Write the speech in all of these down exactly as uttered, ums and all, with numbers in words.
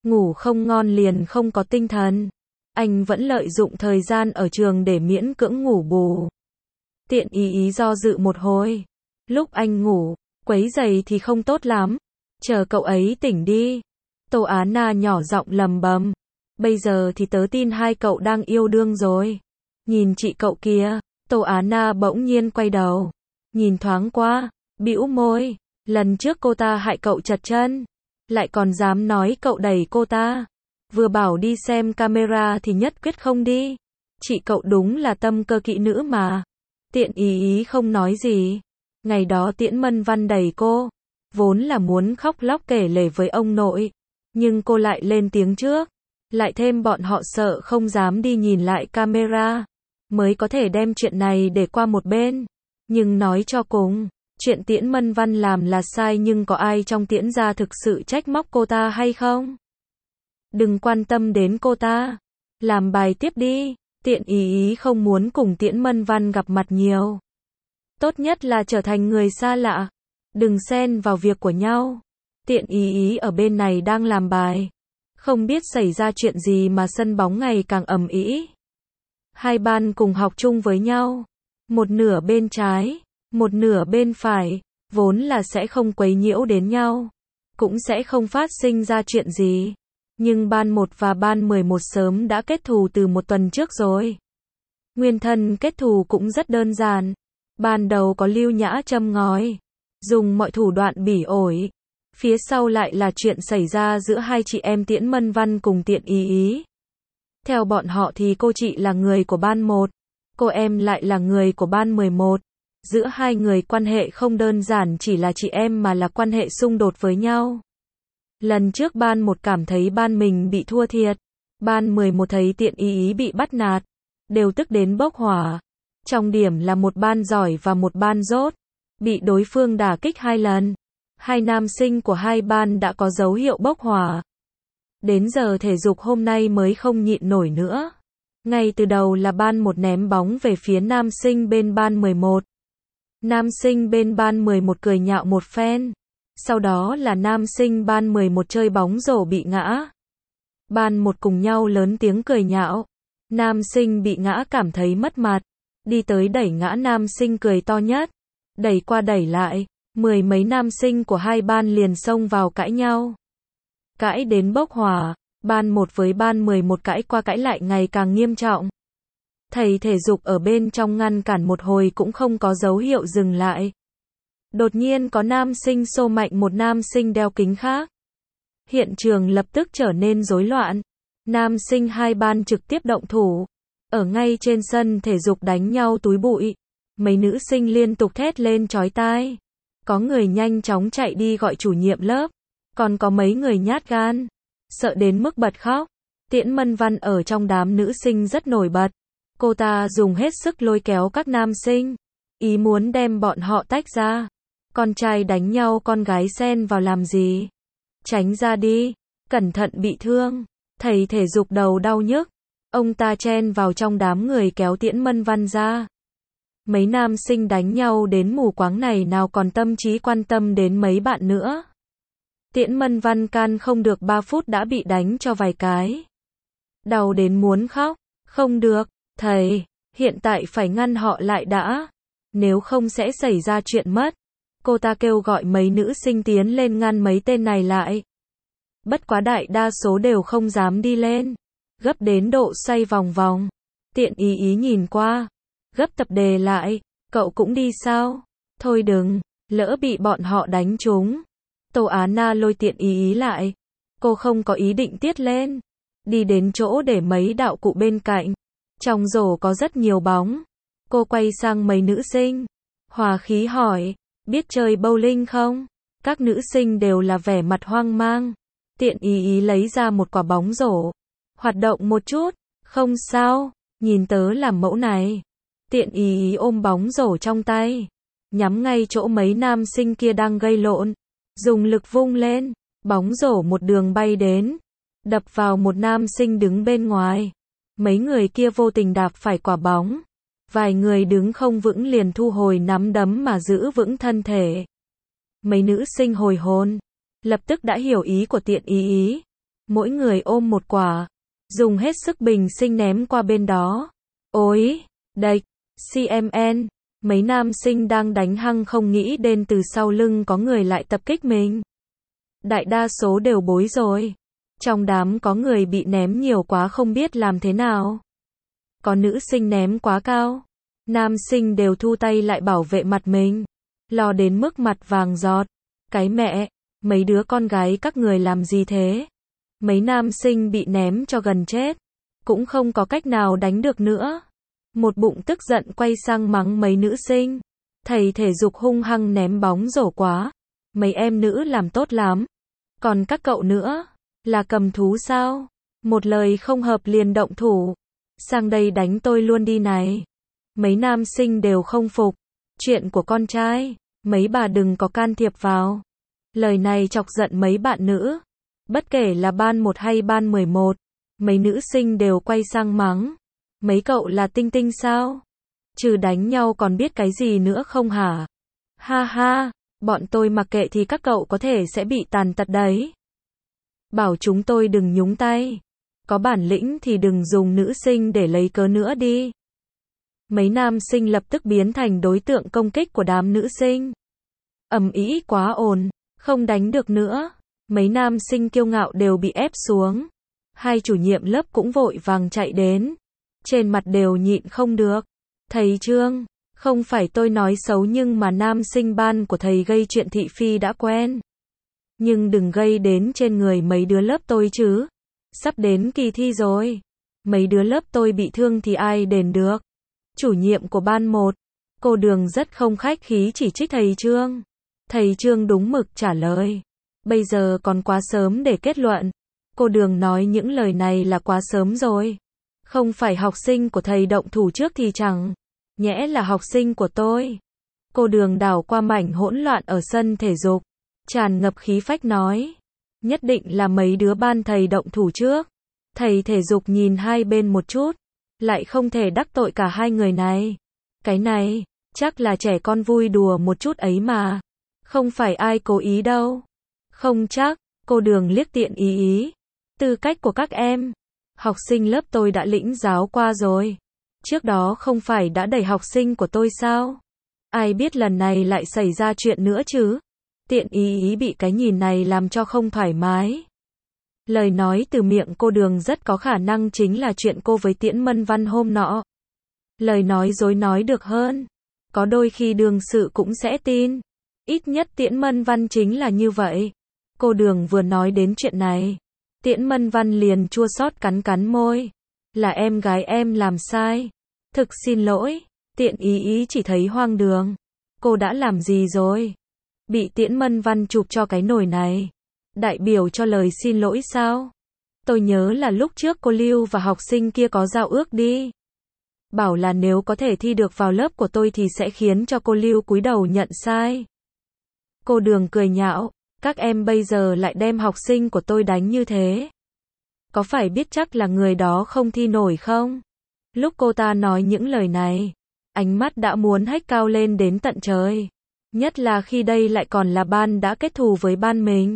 ngủ không ngon liền không có tinh thần. Anh vẫn lợi dụng thời gian ở trường để miễn cưỡng ngủ bù. Tiện ý ý do dự một hồi. Lúc anh ngủ, quấy giày thì không tốt lắm. Chờ cậu ấy tỉnh đi. Tô Á Na nhỏ giọng lầm bầm. Bây giờ thì tớ tin hai cậu đang yêu đương rồi. Nhìn chị cậu kia. Tô Á Na bỗng nhiên quay đầu. Nhìn thoáng qua, bĩu môi. Lần trước cô ta hại cậu trật chân. Lại còn dám nói cậu đẩy cô ta. Vừa bảo đi xem camera thì nhất quyết không đi. Chị cậu đúng là tâm cơ kỹ nữ mà. Tiện ý ý không nói gì. Ngày đó Tiễn Mân Văn đẩy cô. Vốn là muốn khóc lóc kể lể với ông nội. Nhưng cô lại lên tiếng trước. Lại thêm bọn họ sợ không dám đi nhìn lại camera. Mới có thể đem chuyện này để qua một bên. Nhưng nói cho cùng, chuyện Tiễn Mân Văn làm là sai nhưng có ai trong Tiễn gia thực sự trách móc cô ta hay không? Đừng quan tâm đến cô ta. Làm bài tiếp đi. Tiện ý ý không muốn cùng Tiễn Mân Văn gặp mặt nhiều. Tốt nhất là trở thành người xa lạ. Đừng xen vào việc của nhau. Tiện ý ý ở bên này đang làm bài. Không biết xảy ra chuyện gì mà sân bóng ngày càng ầm ĩ. Hai ban cùng học chung với nhau. Một nửa bên trái, một nửa bên phải. Vốn là sẽ không quấy nhiễu đến nhau. Cũng sẽ không phát sinh ra chuyện gì. Nhưng ban một và ban mười một sớm đã kết thù từ một tuần trước rồi. Nguyên thân kết thù cũng rất đơn giản. Ban đầu có Lưu Nhã châm ngòi. Dùng mọi thủ đoạn bỉ ổi. Phía sau lại là chuyện xảy ra giữa hai chị em Tiễn Mân Văn cùng Tiện Ý Ý. Theo bọn họ thì cô chị là người của ban một. Cô em lại là người của ban mười một. Giữa hai người quan hệ không đơn giản chỉ là chị em mà là quan hệ xung đột với nhau. Lần trước ban một cảm thấy ban mình bị thua thiệt. Ban mười một thấy Tiện Ý Ý bị bắt nạt. Đều tức đến bốc hỏa. Trong điểm là một ban giỏi và một ban dốt. Bị đối phương đả kích hai lần. Hai nam sinh của hai ban đã có dấu hiệu bốc hỏa. Đến giờ thể dục hôm nay mới không nhịn nổi nữa. Ngay từ đầu là ban một ném bóng về phía nam sinh bên ban mười một. Nam sinh bên ban mười một cười nhạo một phen. Sau đó là nam sinh ban mười một chơi bóng rổ bị ngã. Ban một cùng nhau lớn tiếng cười nhạo. Nam sinh bị ngã cảm thấy mất mặt. Đi tới đẩy ngã nam sinh cười to nhất. Đẩy qua đẩy lại. Mười mấy nam sinh của hai ban liền xông vào cãi nhau. Cãi đến bốc hỏa. Ban một với ban mười một cãi qua cãi lại ngày càng nghiêm trọng. Thầy thể dục ở bên trong ngăn cản một hồi cũng không có dấu hiệu dừng lại. Đột nhiên có nam sinh xô mạnh một nam sinh đeo kính khác. Hiện trường lập tức trở nên rối loạn. Nam sinh hai ban trực tiếp động thủ. Ở ngay trên sân thể dục đánh nhau túi bụi. Mấy nữ sinh liên tục thét lên chói tai. Có người nhanh chóng chạy đi gọi chủ nhiệm lớp. Còn có mấy người nhát gan. Sợ đến mức bật khóc. Tiễn Mân Văn ở trong đám nữ sinh rất nổi bật. Cô ta dùng hết sức lôi kéo các nam sinh. Ý muốn đem bọn họ tách ra. Con trai đánh nhau con gái xen vào làm gì? Tránh ra đi. Cẩn thận bị thương. Thầy thể dục đầu đau nhức. Ông ta chen vào trong đám người kéo Tiễn Mân Văn ra. Mấy nam sinh đánh nhau đến mù quáng này nào còn tâm trí quan tâm đến mấy bạn nữa. Tiễn Mân Văn can không được ba phút đã bị đánh cho vài cái. Đau đến muốn khóc. Không được, thầy, hiện tại phải ngăn họ lại đã. Nếu không sẽ xảy ra chuyện mất. Cô ta kêu gọi mấy nữ sinh tiến lên ngăn mấy tên này lại. Bất quá đại đa số đều không dám đi lên. Gấp đến độ xoay vòng vòng. Tiện Ý Ý nhìn qua. Gấp tập đề lại. Cậu cũng đi sao? Thôi đừng, lỡ bị bọn họ đánh trúng. Tô Á Na lôi Tiện Ý Ý lại. Cô không có ý định tiết lên. Đi đến chỗ để mấy đạo cụ bên cạnh. Trong rổ có rất nhiều bóng. Cô quay sang mấy nữ sinh. Hòa khí hỏi. Biết chơi bowling không? Các nữ sinh đều là vẻ mặt hoang mang. Tiện Ý Ý lấy ra một quả bóng rổ. Hoạt động một chút. Không sao. Nhìn tớ làm mẫu này. Tiện Ý Ý ôm bóng rổ trong tay. Nhắm ngay chỗ mấy nam sinh kia đang gây lộn. Dùng lực vung lên. Bóng rổ một đường bay đến. Đập vào một nam sinh đứng bên ngoài. Mấy người kia vô tình đạp phải quả bóng. Vài người đứng không vững liền thu hồi nắm đấm mà giữ vững thân thể. Mấy nữ sinh hồi hồn. Lập tức đã hiểu ý của Tiện Ý Ý. mỗi người ôm một quả, dùng hết sức bình sinh ném qua bên đó. Ôi, đạch, xê em en, mấy nam sinh đang đánh hăng không nghĩ đến từ sau lưng có người lại tập kích mình. Đại đa số đều bối rồi. Trong đám có người bị ném nhiều quá không biết làm thế nào. Có nữ sinh ném quá cao. Nam sinh đều thu tay lại bảo vệ mặt mình. Lo đến mức mặt vàng giọt. Cái mẹ, mấy đứa con gái các người làm gì thế? Mấy nam sinh bị ném cho gần chết. Cũng không có cách nào đánh được nữa. Một bụng tức giận quay sang mắng mấy nữ sinh. Thầy thể dục hung hăng ném bóng rổ quá. Mấy em nữ làm tốt lắm. Còn các cậu nữa, là cầm thú sao? Một lời không hợp liền động thủ. Sang đây đánh tôi luôn đi này. Mấy nam sinh đều không phục. Chuyện của con trai, mấy bà đừng có can thiệp vào. Lời này chọc giận mấy bạn nữ. Bất kể là ban một hay ban mười một, mấy nữ sinh đều quay sang mắng. Mấy cậu là tinh tinh sao? Trừ đánh nhau còn biết cái gì nữa không hả? Ha ha, bọn tôi mặc kệ thì các cậu có thể sẽ bị tàn tật đấy. Bảo chúng tôi đừng nhúng tay. Có bản lĩnh thì đừng dùng nữ sinh để lấy cớ nữa đi. Mấy nam sinh lập tức biến thành đối tượng công kích của đám nữ sinh. Ầm ĩ quá ồn, không đánh được nữa. Mấy nam sinh kiêu ngạo đều bị ép xuống. Hai chủ nhiệm lớp cũng vội vàng chạy đến. Trên mặt đều nhịn không được. Thầy Trương, không phải tôi nói xấu nhưng mà nam sinh ban của thầy gây chuyện thị phi đã quen. Nhưng đừng gây đến trên người mấy đứa lớp tôi chứ. Sắp đến kỳ thi rồi. Mấy đứa lớp tôi bị thương thì ai đền được. Chủ nhiệm của ban một, cô Đường rất không khách khí chỉ trích thầy Trương. Thầy Trương đúng mực trả lời. Bây giờ còn quá sớm để kết luận. Cô Đường nói những lời này là quá sớm rồi. Không phải học sinh của thầy động thủ trước thì chẳng nhẽ là học sinh của tôi. Cô Đường đảo qua mảnh hỗn loạn ở sân thể dục, tràn ngập khí phách nói. Nhất định là mấy đứa ban thầy động thủ trước. Thầy thể dục nhìn hai bên một chút, lại không thể đắc tội cả hai người này. Cái này, chắc là trẻ con vui đùa một chút ấy mà. Không phải ai cố ý đâu. Không chắc, cô Đường liếc tiện ý ý. Tư cách của các em, học sinh lớp tôi đã lĩnh giáo qua rồi. Trước đó không phải đã đẩy học sinh của tôi sao? Ai biết lần này lại xảy ra chuyện nữa chứ? Tiện ý ý bị cái nhìn này làm cho không thoải mái. Lời nói từ miệng cô Đường rất có khả năng chính là chuyện cô với Tiễn Mân Văn hôm nọ. Lời nói dối nói được hơn. Có đôi khi Đường sự cũng sẽ tin. Ít nhất Tiễn Mân Văn chính là như vậy. Cô Đường vừa nói đến chuyện này, Tiễn Mân Văn liền chua xót cắn cắn môi. Là em gái em làm sai. Thực xin lỗi. Tiện ý ý chỉ thấy hoang đường. Cô đã làm gì rồi? Bị Tiễn Mân Văn chụp cho cái nồi này. Đại biểu cho lời xin lỗi sao? Tôi nhớ là lúc trước cô Lưu và học sinh kia có giao ước đi. Bảo là nếu có thể thi được vào lớp của tôi thì sẽ khiến cho cô Lưu cúi đầu nhận sai. Cô Đường cười nhạo. Các em bây giờ lại đem học sinh của tôi đánh như thế. Có phải biết chắc là người đó không thi nổi không? Lúc cô ta nói những lời này, ánh mắt đã muốn hếch cao lên đến tận trời. Nhất là khi đây lại còn là ban đã kết thù với ban mình.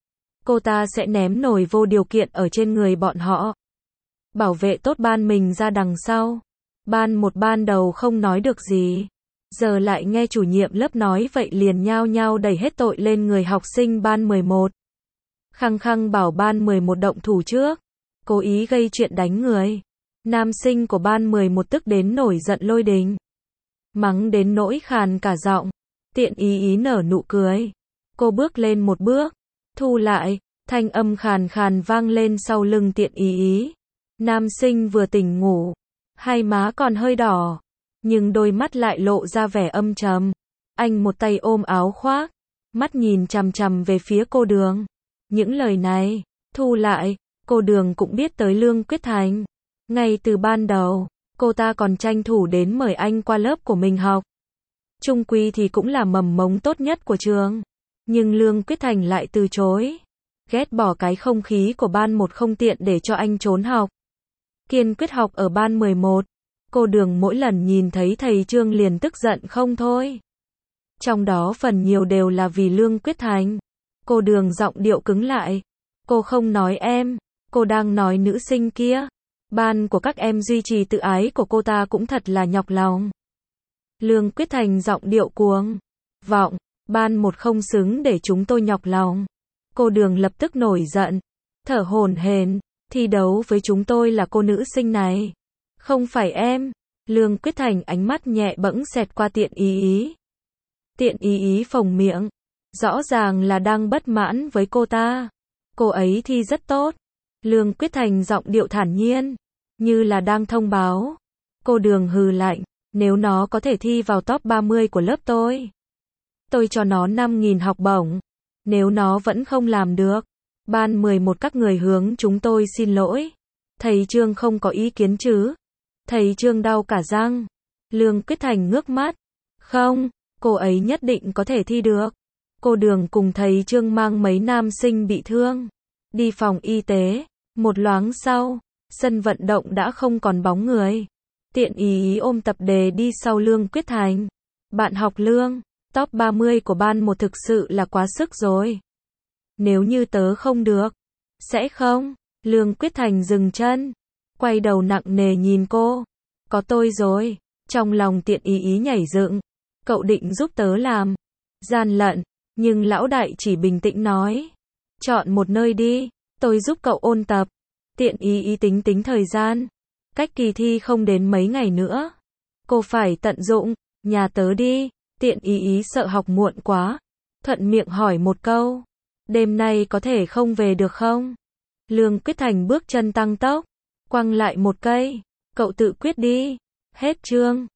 Cô ta sẽ ném nổi vô điều kiện ở trên người bọn họ. Bảo vệ tốt ban mình ra đằng sau. Ban một ban đầu không nói được gì. Giờ lại nghe chủ nhiệm lớp nói vậy liền nhao nhao đẩy hết tội lên người học sinh ban mười một. Khăng khăng bảo ban mười một động thủ trước. Cố ý gây chuyện đánh người. Nam sinh của ban mười một tức đến nổi giận lôi đình. Mắng đến nỗi khàn cả giọng. Tiện ý ý nở nụ cười. Cô bước lên một bước. Thu lại. Thanh âm khàn khàn vang lên sau lưng tiện ý ý. Nam sinh vừa tỉnh ngủ. Hai má còn hơi đỏ. Nhưng đôi mắt lại lộ ra vẻ âm trầm. Anh một tay ôm áo khoác. Mắt nhìn chằm chằm về phía cô Đường. Những lời này. Thu lại. Cô Đường cũng biết tới Lương Quyết Thành. Ngay từ ban đầu, cô ta còn tranh thủ đến mời anh qua lớp của mình học. Chung quy thì cũng là mầm mống tốt nhất của trường. Nhưng Lương Quyết Thành lại từ chối. Ghét bỏ cái không khí của ban một không tiện để cho anh trốn học. Kiên quyết học ở ban mười một. Cô Đường mỗi lần nhìn thấy thầy Trương liền tức giận không thôi. Trong đó phần nhiều đều là vì Lương Quyết Thành. Cô Đường giọng điệu cứng lại. Cô không nói em, Cô đang nói nữ sinh kia. Ban của các em duy trì tự ái của cô ta cũng thật là nhọc lòng. Lương Quyết Thành giọng điệu cuồng vọng. Ban một không xứng để chúng tôi nhọc lòng. Cô Đường lập tức nổi giận. Thở hổn hển. Thi đấu với chúng tôi là cô nữ sinh này. Không phải em. Lương Quyết Thành ánh mắt nhẹ bẫng xẹt qua Tiện Ý Ý. Tiện Ý Ý phồng miệng. Rõ ràng là đang bất mãn với cô ta. Cô ấy thi rất tốt. Lương Quyết Thành giọng điệu thản nhiên. Như là đang thông báo. Cô Đường hừ lạnh. Nếu nó có thể thi vào top ba mươi của lớp tôi. Tôi cho nó năm nghìn học bổng. Nếu nó vẫn không làm được. Ban mười một các người hướng chúng tôi xin lỗi. Thầy Trương không có ý kiến chứ. Thầy Trương đau cả răng. Lương Quyết Thành ngước mắt. Không, cô ấy nhất định có thể thi được. Cô Đường cùng thầy Trương mang mấy nam sinh bị thương. Đi phòng y tế. Một loáng sau, sân vận động đã không còn bóng người. Tiện Ý Ý ôm tập đề đi sau Lương Quyết Thành. Bạn học Lương, top ba mươi của ban một thực sự là quá sức rồi. Nếu như tớ không được. Sẽ không. Lương Quyết Thành dừng chân. Quay đầu nặng nề nhìn cô. Có tôi rồi. Trong lòng Tiện Ý Ý nhảy dựng. Cậu định giúp tớ làm. Gian lận. Nhưng lão đại chỉ bình tĩnh nói. Chọn một nơi đi. Tôi giúp cậu ôn tập. Tiện Ý Ý tính tính thời gian. Cách kỳ thi không đến mấy ngày nữa. Cô phải tận dụng. Nhà tớ đi. Tiện Ý Ý sợ học muộn quá. Thuận miệng hỏi một câu. Đêm nay có thể không về được không? Lương Quyết Thành bước chân tăng tốc. Quăng lại một cây. Cậu tự quyết đi. Hết chương.